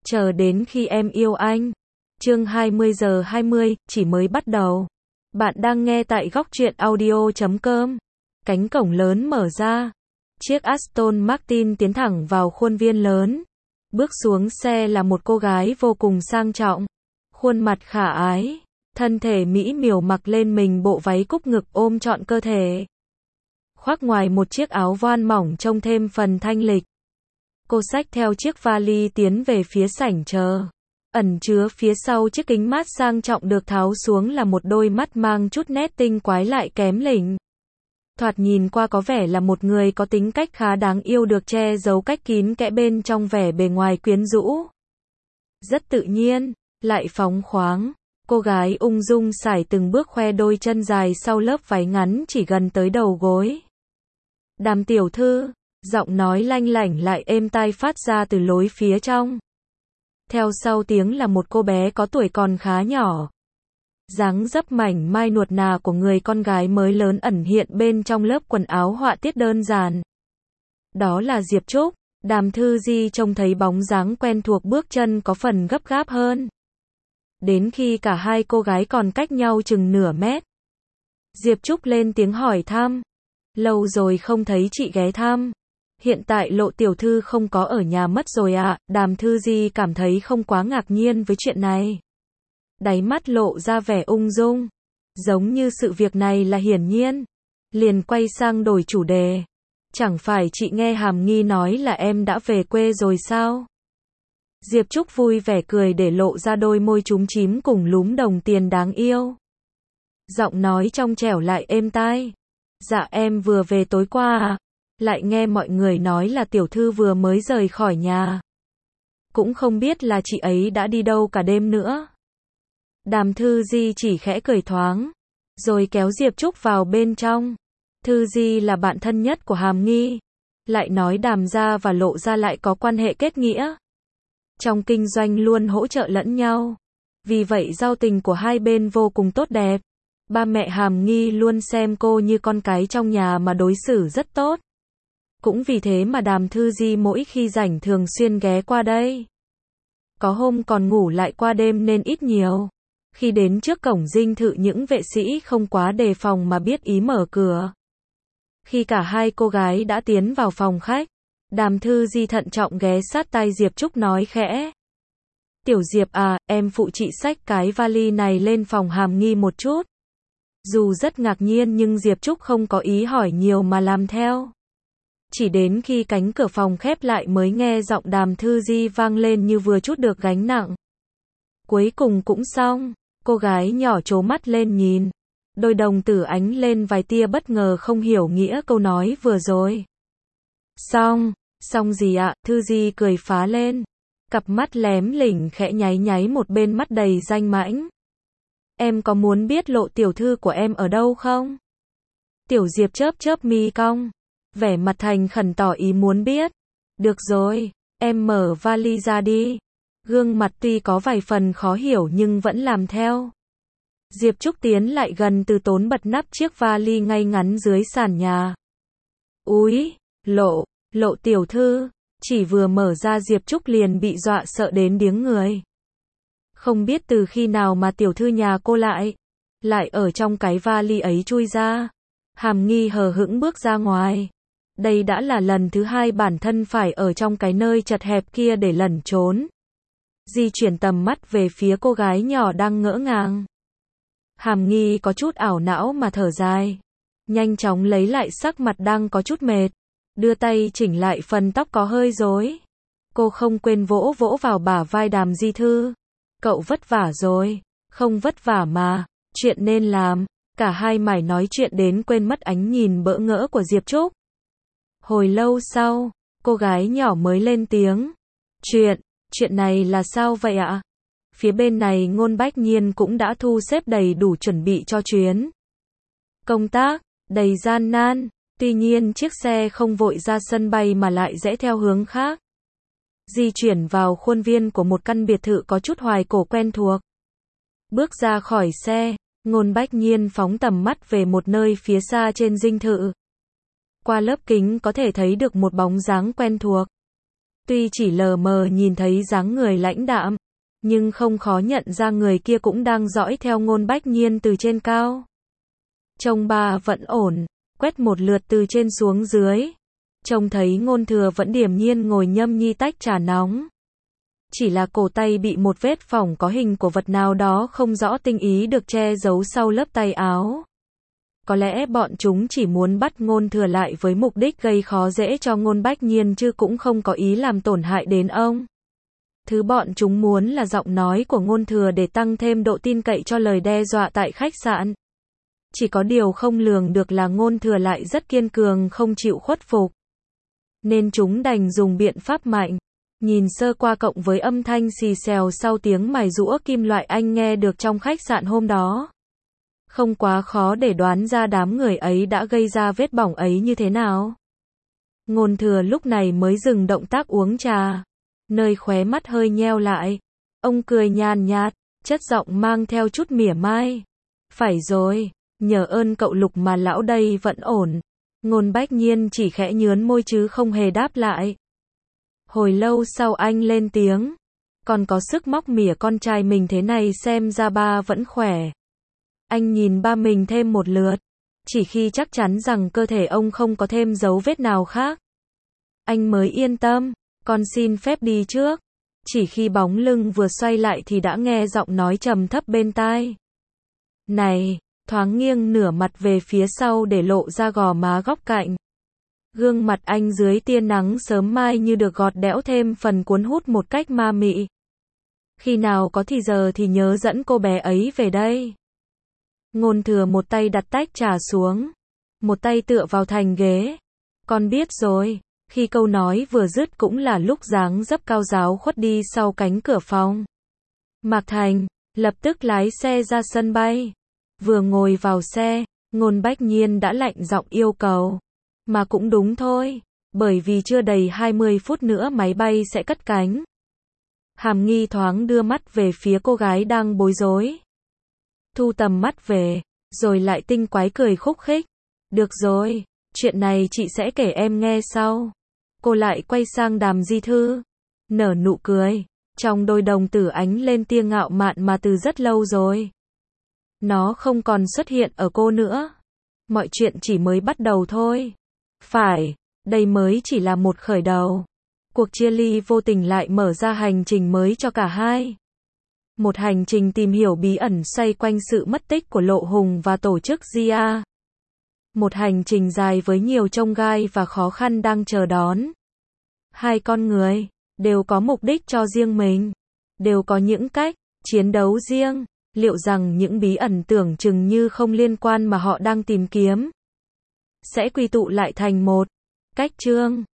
Chờ đến khi em yêu anh. Chương 20:20, chỉ mới bắt đầu. Bạn đang nghe tại góc truyện audio.com. Cánh cổng lớn mở ra. Chiếc Aston Martin tiến thẳng vào khuôn viên lớn. Bước xuống xe là một cô gái vô cùng sang trọng. Khuôn mặt khả ái. Thân thể mỹ miều mặc lên mình bộ váy cúc ngực ôm trọn cơ thể. Khoác ngoài một chiếc áo voan mỏng trông thêm phần thanh lịch. Cô xách theo chiếc vali tiến về phía sảnh chờ. Ẩn chứa phía sau chiếc kính mát sang trọng được tháo xuống là một đôi mắt mang chút nét tinh quái lại kém lỉnh. Thoạt nhìn qua có vẻ là một người có tính cách khá đáng yêu được che giấu cách kín kẽ bên trong vẻ bề ngoài quyến rũ. Rất tự nhiên, lại phóng khoáng. Cô gái ung dung sải từng bước khoe đôi chân dài sau lớp váy ngắn chỉ gần tới đầu gối. Đàm tiểu thư, giọng nói lanh lảnh lại êm tai phát ra từ lối phía trong. Theo sau tiếng là một cô bé có tuổi còn khá nhỏ. Dáng dấp mảnh mai nuột nà của người con gái mới lớn ẩn hiện bên trong lớp quần áo họa tiết đơn giản. Đó là Diệp Trúc. Đàm Thư Di trông thấy bóng dáng quen thuộc bước chân có phần gấp gáp hơn. Đến khi cả hai cô gái còn cách nhau chừng nửa mét. Diệp Trúc lên tiếng hỏi thăm. Lâu rồi không thấy chị ghé thăm. Hiện tại Lộ tiểu thư không có ở nhà mất rồi ạ. Đàm Thư Di cảm thấy không quá ngạc nhiên với chuyện này. Đáy mắt lộ ra vẻ ung dung. Giống như sự việc này là hiển nhiên. Liền quay sang đổi chủ đề. Chẳng phải chị nghe Hàm Nghi nói là em đã về quê rồi sao? Diệp Trúc vui vẻ cười để lộ ra đôi môi chúm chím cùng lúm đồng tiền đáng yêu. Giọng nói trong trẻo lại êm tai. Dạ em vừa về tối qua à? Lại nghe mọi người nói là tiểu thư vừa mới rời khỏi nhà. Cũng không biết là chị ấy đã đi đâu cả đêm nữa. Đàm Thư Di chỉ khẽ cười thoáng, rồi kéo Diệp Trúc vào bên trong. Thư Di là bạn thân nhất của Hàm Nghi. Lại nói Đàm gia và Lộ gia lại có quan hệ kết nghĩa. Trong kinh doanh luôn hỗ trợ lẫn nhau. Vì vậy giao tình của hai bên vô cùng tốt đẹp. Ba mẹ Hàm Nghi luôn xem cô như con cái trong nhà mà đối xử rất tốt. Cũng vì thế mà Đàm Thư Di mỗi khi rảnh thường xuyên ghé qua đây. Có hôm còn ngủ lại qua đêm nên ít nhiều. Khi đến trước cổng dinh thự những vệ sĩ không quá đề phòng mà biết ý mở cửa. Khi cả hai cô gái đã tiến vào phòng khách, Đàm Thư Di thận trọng ghé sát tai Diệp Trúc nói khẽ. Tiểu Diệp à, em phụ chị xách cái vali này lên phòng Hàm Nghi một chút. Dù rất ngạc nhiên nhưng Diệp Trúc không có ý hỏi nhiều mà làm theo. Chỉ đến khi cánh cửa phòng khép lại mới nghe giọng Đàm Thư Di vang lên như vừa trút được gánh nặng. Cuối cùng cũng xong, cô gái nhỏ trố mắt lên nhìn. Đôi đồng tử ánh lên vài tia bất ngờ không hiểu nghĩa câu nói vừa rồi. Xong gì ạ? Thư Di cười phá lên. Cặp mắt lém lỉnh khẽ nháy nháy một bên mắt đầy danh mãnh. Em có muốn biết Lộ tiểu thư của em ở đâu không? Tiểu Diệp chớp chớp mi cong. Vẻ mặt thành khẩn tỏ ý muốn biết. Được rồi, em mở vali ra đi. Gương mặt tuy có vài phần khó hiểu nhưng vẫn làm theo. Diệp Trúc tiến lại gần từ tốn bật nắp chiếc vali ngay ngắn dưới sàn nhà. Úi, Lộ tiểu thư, chỉ vừa mở ra Diệp Trúc liền bị dọa sợ đến điếng người. Không biết từ khi nào mà tiểu thư nhà cô lại ở trong cái vali ấy chui ra. Hàm Nghi hờ hững bước ra ngoài. Đây đã là lần thứ hai bản thân phải ở trong cái nơi chật hẹp kia để lẩn trốn. Di chuyển tầm mắt về phía cô gái nhỏ đang ngỡ ngàng. Hàm Nghi có chút ảo não mà thở dài. Nhanh chóng lấy lại sắc mặt đang có chút mệt. Đưa tay chỉnh lại phần tóc có hơi rối. Cô không quên vỗ vỗ vào bả vai Đàm Di Thư. Cậu vất vả rồi. Không vất vả mà. Chuyện nên làm. Cả hai mải nói chuyện đến quên mất ánh nhìn bỡ ngỡ của Diệp Trúc. Hồi lâu sau, cô gái nhỏ mới lên tiếng. Chuyện này là sao vậy ạ? Phía bên này Ngôn Bách Nhiên cũng đã thu xếp đầy đủ chuẩn bị cho chuyến công tác, đầy gian nan. Tuy nhiên chiếc xe không vội ra sân bay mà lại rẽ theo hướng khác. Di chuyển vào khuôn viên của một căn biệt thự có chút hoài cổ quen thuộc. Bước ra khỏi xe, Ngôn Bách Nhiên phóng tầm mắt về một nơi phía xa trên dinh thự. Qua lớp kính có thể thấy được một bóng dáng quen thuộc. Tuy chỉ lờ mờ nhìn thấy dáng người lãnh đạm, nhưng không khó nhận ra người kia cũng đang dõi theo Ngôn Bách Nhiên từ trên cao. Trông bà vẫn ổn, quét một lượt từ trên xuống dưới. Trông thấy Ngôn Thừa vẫn điềm nhiên ngồi nhâm nhi tách trà nóng. Chỉ là cổ tay bị một vết phỏng có hình của vật nào đó không rõ tinh ý được che giấu sau lớp tay áo. Có lẽ bọn chúng chỉ muốn bắt Ngôn Thừa lại với mục đích gây khó dễ cho Ngôn Bách Nhiên chứ cũng không có ý làm tổn hại đến ông. Thứ bọn chúng muốn là giọng nói của Ngôn Thừa để tăng thêm độ tin cậy cho lời đe dọa tại khách sạn. Chỉ có điều không lường được là Ngôn Thừa lại rất kiên cường không chịu khuất phục. Nên chúng đành dùng biện pháp mạnh. Nhìn sơ qua cộng với âm thanh xì xèo sau tiếng mài giũa kim loại anh nghe được trong khách sạn hôm đó. Không quá khó để đoán ra đám người ấy đã gây ra vết bỏng ấy như thế nào. Ngôn Thừa lúc này mới dừng động tác uống trà. Nơi khóe mắt hơi nheo lại. Ông cười nhàn nhạt, chất giọng mang theo chút mỉa mai. Phải rồi, nhờ ơn cậu Lục mà lão đây vẫn ổn. Ngôn Bách Nhiên chỉ khẽ nhướn môi chứ không hề đáp lại. Hồi lâu sau anh lên tiếng. Còn có sức móc mỉa con trai mình thế này xem ra ba vẫn khỏe. Anh nhìn ba mình thêm một lượt. Chỉ khi chắc chắn rằng cơ thể ông không có thêm dấu vết nào khác, anh mới yên tâm. Con xin phép đi trước. Chỉ khi bóng lưng vừa xoay lại thì đã nghe giọng nói trầm thấp bên tai. Này, thoáng nghiêng nửa mặt về phía sau để lộ ra gò má góc cạnh. Gương mặt anh dưới tia nắng sớm mai như được gọt đẽo thêm phần cuốn hút một cách ma mị. Khi nào có thì giờ thì nhớ dẫn cô bé ấy về đây. Ngôn Thừa một tay đặt tách trà xuống, một tay tựa vào thành ghế. Con biết rồi. Khi câu nói vừa dứt cũng là lúc dáng dấp cao giáo khuất đi sau cánh cửa phòng. Mạc Thành lập tức lái xe ra sân bay. Vừa ngồi vào xe, Ngôn Bách Nhiên đã lạnh giọng yêu cầu. Mà cũng đúng thôi, bởi vì chưa đầy 20 phút nữa máy bay sẽ cất cánh. Hàm Nghi thoáng đưa mắt về phía cô gái đang bối rối. Thu tầm mắt về, rồi lại tinh quái cười khúc khích. Được rồi, chuyện này chị sẽ kể em nghe sau. Cô lại quay sang Đàm Di Thư, nở nụ cười. Trong đôi đồng tử ánh lên tia ngạo mạn mà từ rất lâu rồi. Nó không còn xuất hiện ở cô nữa. Mọi chuyện chỉ mới bắt đầu thôi. Phải, đây mới chỉ là một khởi đầu. Cuộc chia ly vô tình lại mở ra hành trình mới cho cả hai. Một hành trình tìm hiểu bí ẩn xoay quanh sự mất tích của Lộ Hùng và tổ chức GIA. Một hành trình dài với nhiều chông gai và khó khăn đang chờ đón. Hai con người đều có mục đích cho riêng mình, đều có những cách chiến đấu riêng. Liệu rằng những bí ẩn tưởng chừng như không liên quan mà họ đang tìm kiếm sẽ quy tụ lại thành một cách chương.